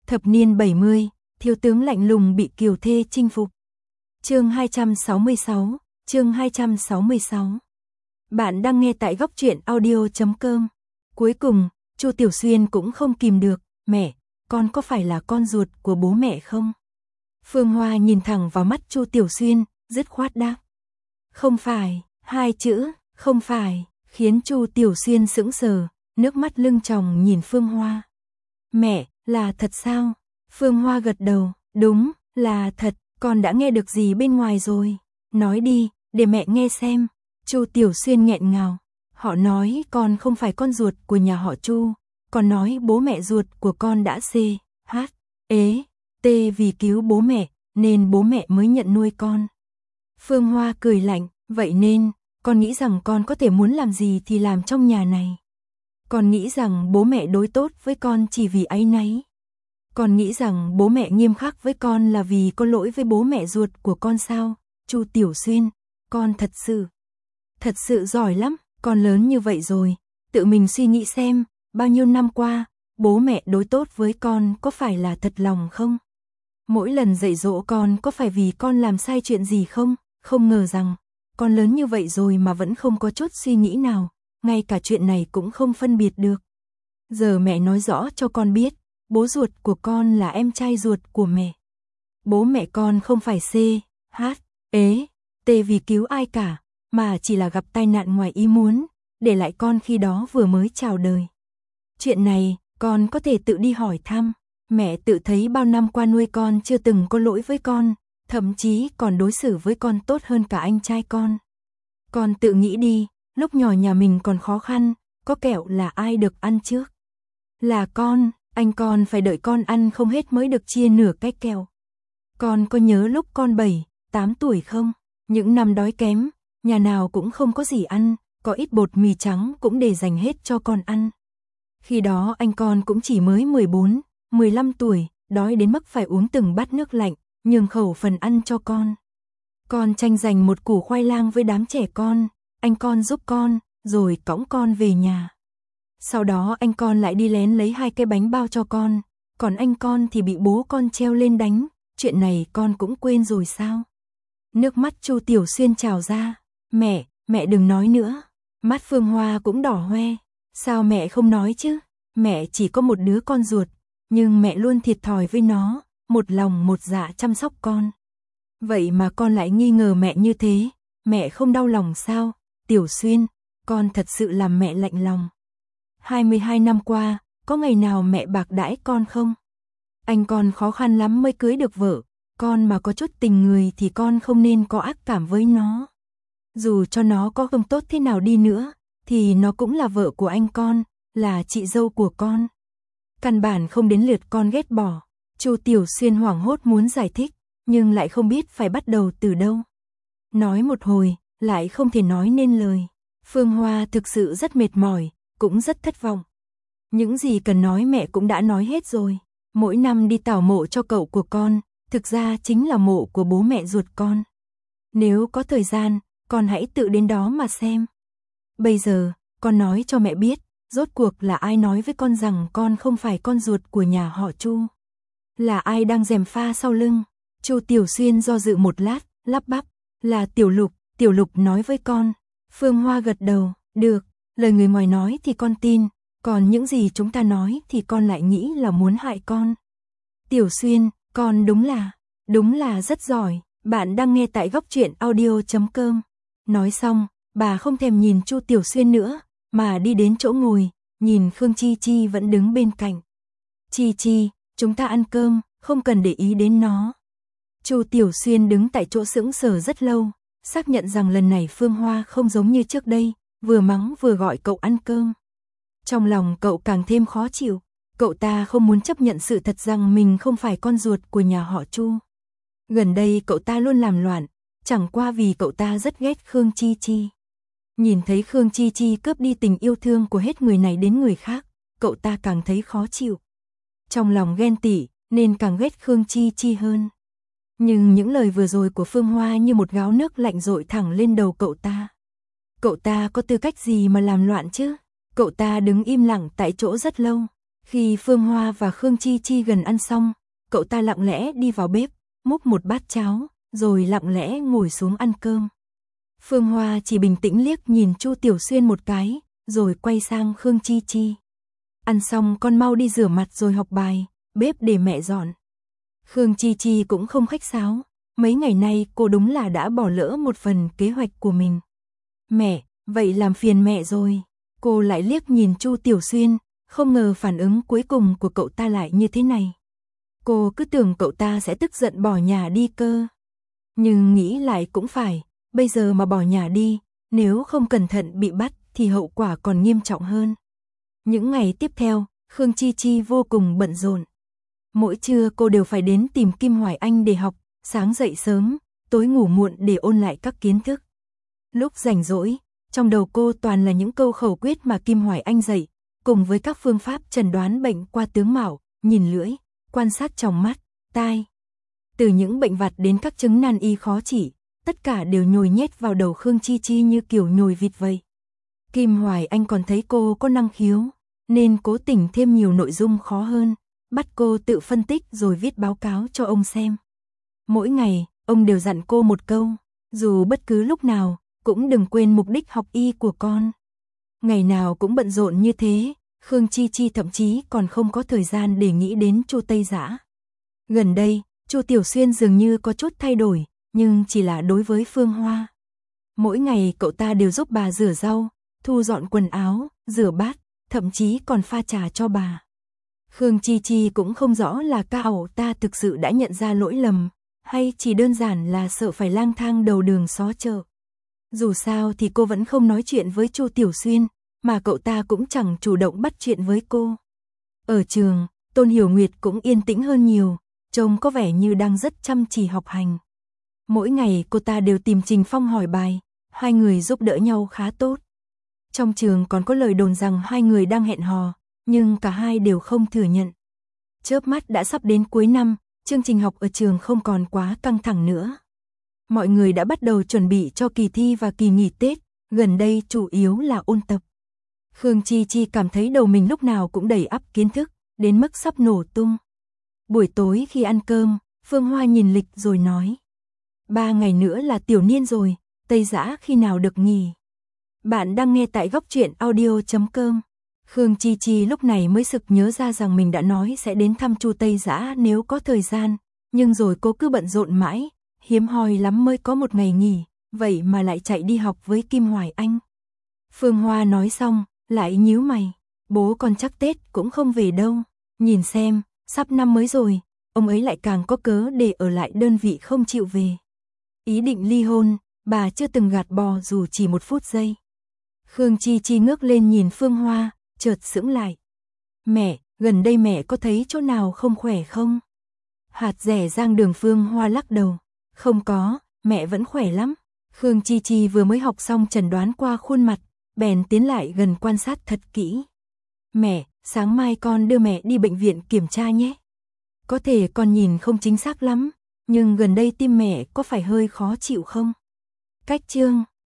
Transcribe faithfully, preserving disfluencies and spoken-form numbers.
Thập niên bảy mươi, thiếu tướng lạnh lùng bị kiều thê chinh phục. Chương hai trăm sáu mươi sáu, chương hai trăm sáu mươi sáu. Bạn đang nghe tại góc truyện audio chấm com. Cuối cùng, Chu Tiểu Xuyên cũng không kìm được, "Mẹ, con có phải là con ruột của bố mẹ không?" Phương Hoa nhìn thẳng vào mắt Chu Tiểu Xuyên, dứt khoát đáp. "Không phải." Hai chữ "không phải" khiến Chu Tiểu Xuyên sững sờ, nước mắt lưng tròng nhìn Phương Hoa. "Mẹ, là thật sao?" Phương Hoa gật đầu, "Đúng, là thật, con đã nghe được gì bên ngoài rồi? Nói đi, để mẹ nghe xem." Chu Tiểu Xuyên nghẹn ngào, "Họ nói con không phải con ruột của nhà họ Chu, còn nói bố mẹ ruột của con đã C, H, ế, T vì cứu bố mẹ, nên bố mẹ mới nhận nuôi con." Phương Hoa cười lạnh, "Vậy nên, con nghĩ rằng con có thể muốn làm gì thì làm trong nhà này. Con nghĩ rằng bố mẹ đối tốt với con chỉ vì áy náy. Con nghĩ rằng bố mẹ nghiêm khắc với con là vì có lỗi với bố mẹ ruột của con sao? Chu Tiểu Xuyên, con thật sự, thật sự giỏi lắm, con lớn như vậy rồi, tự mình suy nghĩ xem, bao nhiêu năm qua, bố mẹ đối tốt với con có phải là thật lòng không? Mỗi lần dạy dỗ con có phải vì con làm sai chuyện gì không? Không ngờ rằng, con lớn như vậy rồi mà vẫn không có chút suy nghĩ nào, ngay cả chuyện này cũng không phân biệt được. Giờ mẹ nói rõ cho con biết, bố ruột của con là em trai ruột của mẹ. Bố mẹ con không phải C, H, ế, T vì cứu ai cả, mà chỉ là gặp tai nạn ngoài ý muốn, để lại con khi đó vừa mới chào đời. Chuyện này, con có thể tự đi hỏi thăm. Mẹ tự thấy bao năm qua nuôi con chưa từng có lỗi với con, thậm chí còn đối xử với con tốt hơn cả anh trai con. Con tự nghĩ đi, lúc nhỏ nhà mình còn khó khăn, có kẹo là ai được ăn trước? Là con, anh con phải đợi con ăn không hết mới được chia nửa cái kẹo. Con có nhớ lúc con bảy, tám tuổi không? Những năm đói kém, nhà nào cũng không có gì ăn, có ít bột mì trắng cũng để dành hết cho con ăn. Khi đó anh con cũng chỉ mới mười bốn, mười lăm tuổi, đói đến mức phải uống từng bát nước lạnh, nhường khẩu phần ăn cho con. Con tranh giành một củ khoai lang với đám trẻ con, anh con giúp con, rồi cõng con về nhà. Sau đó anh con lại đi lén lấy hai cái bánh bao cho con, còn anh con thì bị bố con treo lên đánh, chuyện này con cũng quên rồi sao?" Nước mắt Chu Tiểu Xuyên trào ra, "Mẹ, mẹ đừng nói nữa." Mắt Phương Hoa cũng đỏ hoe, "Sao mẹ không nói chứ? Mẹ chỉ có một đứa con ruột, nhưng mẹ luôn thiệt thòi với nó, một lòng một dạ chăm sóc con. Vậy mà con lại nghi ngờ mẹ như thế, mẹ không đau lòng sao? Tiểu Xuyên, con thật sự làm mẹ lạnh lòng. hai mươi hai năm qua, có ngày nào mẹ bạc đãi con không? Anh con khó khăn lắm mới cưới được vợ, con mà có chút tình người thì con không nên có ác cảm với nó. Dù cho nó có không tốt thế nào đi nữa, thì nó cũng là vợ của anh con, là chị dâu của con. Căn bản không đến lượt con ghét bỏ." Chu Tiểu Xuyên hoảng hốt muốn giải thích, nhưng lại không biết phải bắt đầu từ đâu. Nói một hồi, lại không thể nói nên lời. Phương Hoa thực sự rất mệt mỏi, cũng rất thất vọng. Những gì cần nói mẹ cũng đã nói hết rồi. Mỗi năm đi tảo mộ cho cậu của con, thực ra chính là mộ của bố mẹ ruột con. Nếu có thời gian, con hãy tự đến đó mà xem. Bây giờ, con nói cho mẹ biết, rốt cuộc là ai nói với con rằng con không phải con ruột của nhà họ Chu? Là ai đang gièm pha sau lưng? Chu Tiểu Xuyên do dự một lát, lắp bắp, "Là Tiểu Lục, Tiểu Lục nói với con." Phương Hoa gật đầu, "Được, lời người ngoài nói thì con tin, còn những gì chúng ta nói thì con lại nghĩ là muốn hại con." "Tiểu Xuyên, con đúng là, đúng là rất giỏi." Bạn đang nghe tại góc truyện audio chấm com. Nói xong, bà không thèm nhìn Chu Tiểu Xuyên nữa, mà đi đến chỗ ngồi, nhìn Khương Chi Chi vẫn đứng bên cạnh. "Chi Chi, chúng ta ăn cơm, không cần để ý đến nó." Chu Tiểu Xuyên đứng tại chỗ sững sờ rất lâu, xác nhận rằng lần này Phương Hoa không giống như trước đây, vừa mắng vừa gọi cậu ăn cơm. Trong lòng cậu càng thêm khó chịu, cậu ta không muốn chấp nhận sự thật rằng mình không phải con ruột của nhà họ Chu. Gần đây cậu ta luôn làm loạn, chẳng qua vì cậu ta rất ghét Khương Chi Chi. Nhìn thấy Khương Chi Chi cướp đi tình yêu thương của hết người này đến người khác, cậu ta càng thấy khó chịu. Trong lòng ghen tị, nên càng ghét Khương Chi Chi hơn. Nhưng những lời vừa rồi của Phương Hoa như một gáo nước lạnh dội thẳng lên đầu cậu ta. Cậu ta có tư cách gì mà làm loạn chứ? Cậu ta đứng im lặng tại chỗ rất lâu. Khi Phương Hoa và Khương Chi Chi gần ăn xong, cậu ta lặng lẽ đi vào bếp, múc một bát cháo, rồi lặng lẽ ngồi xuống ăn cơm. Phương Hoa chỉ bình tĩnh liếc nhìn Chu Tiểu Xuyên một cái, rồi quay sang Khương Chi Chi. Ăn xong con mau đi rửa mặt rồi học bài, bếp để mẹ dọn. Khương Chi Chi cũng không khách sáo, mấy ngày nay cô đúng là đã bỏ lỡ một phần kế hoạch của mình. Mẹ, vậy làm phiền mẹ rồi. Cô lại liếc nhìn Chu Tiểu Xuyên, không ngờ phản ứng cuối cùng của cậu ta lại như thế này. Cô cứ tưởng cậu ta sẽ tức giận bỏ nhà đi cơ. Nhưng nghĩ lại cũng phải, bây giờ mà bỏ nhà đi, nếu không cẩn thận bị bắt thì hậu quả còn nghiêm trọng hơn. Những ngày tiếp theo, Khương Chi Chi vô cùng bận rộn. Mỗi trưa cô đều phải đến tìm Kim Hoài Anh để học, sáng dậy sớm, tối ngủ muộn để ôn lại các kiến thức. Lúc rảnh rỗi, trong đầu cô toàn là những câu khẩu quyết mà Kim Hoài Anh dạy, cùng với các phương pháp chẩn đoán bệnh qua tướng mạo, nhìn lưỡi, quan sát tròng mắt, tai. Từ những bệnh vặt đến các chứng nan y khó trị, tất cả đều nhồi nhét vào đầu Khương Chi Chi như kiểu nhồi vịt vậy. Kim Hoài Anh còn thấy cô có năng khiếu, nên cố tình thêm nhiều nội dung khó hơn, bắt cô tự phân tích rồi viết báo cáo cho ông xem. Mỗi ngày, ông đều dặn cô một câu, dù bất cứ lúc nào, cũng đừng quên mục đích học y của con. Ngày nào cũng bận rộn như thế, Khương Chi Chi thậm chí còn không có thời gian để nghĩ đến Chu Tây Dã. Gần đây, Chu Tiểu Xuyên dường như có chút thay đổi, nhưng chỉ là đối với Phương Hoa. Mỗi ngày cậu ta đều giúp bà rửa rau, thu dọn quần áo, rửa bát, thậm chí còn pha trà cho bà. Khương Chi Chi cũng không rõ là cậu ta thực sự đã nhận ra lỗi lầm, hay chỉ đơn giản là sợ phải lang thang đầu đường xó chợ. Dù sao thì cô vẫn không nói chuyện với Chu Tiểu Xuyên, mà cậu ta cũng chẳng chủ động bắt chuyện với cô. Ở trường, Tôn Hiểu Nguyệt cũng yên tĩnh hơn nhiều, trông có vẻ như đang rất chăm chỉ học hành. Mỗi ngày cô ta đều tìm Trình Phong hỏi bài, hai người giúp đỡ nhau khá tốt. Trong trường còn có lời đồn rằng hai người đang hẹn hò, nhưng cả hai đều không thừa nhận. Chớp mắt đã sắp đến cuối năm, chương trình học ở trường không còn quá căng thẳng nữa. Mọi người đã bắt đầu chuẩn bị cho kỳ thi và kỳ nghỉ Tết, gần đây chủ yếu là ôn tập. Khương Chi Chi cảm thấy đầu mình lúc nào cũng đầy ắp kiến thức, đến mức sắp nổ tung. Buổi tối khi ăn cơm, Phương Hoa nhìn lịch rồi nói. Ba ngày nữa là tiểu niên rồi, Tây Dã khi nào được nghỉ. Bạn đang nghe tại góc truyện audio chấm com. Khương Chi Chi lúc này mới sực nhớ ra rằng mình đã nói sẽ đến thăm Chu Tây Dã nếu có thời gian, nhưng rồi cô cứ bận rộn mãi, hiếm hoi lắm mới có một ngày nghỉ, vậy mà lại chạy đi học với Kim Hoài Anh. Phương Hoa nói xong, lại nhíu mày, bố con chắc Tết cũng không về đâu, nhìn xem, sắp năm mới rồi, ông ấy lại càng có cớ để ở lại đơn vị không chịu về. Ý định ly hôn, bà chưa từng gạt bỏ dù chỉ một phút giây. Khương Chi Chi ngước lên nhìn Phương Hoa, chợt sững lại. Mẹ, gần đây mẹ có thấy chỗ nào không khỏe không? Hạt rẻ rang đường. Phương Hoa lắc đầu. Không có, mẹ vẫn khỏe lắm. Khương Chi Chi vừa mới học xong chẩn đoán qua khuôn mặt, bèn tiến lại gần quan sát thật kỹ. Mẹ, sáng mai con đưa mẹ đi bệnh viện kiểm tra nhé. Có thể con nhìn không chính xác lắm, nhưng gần đây tim mẹ có phải hơi khó chịu không? Cách chương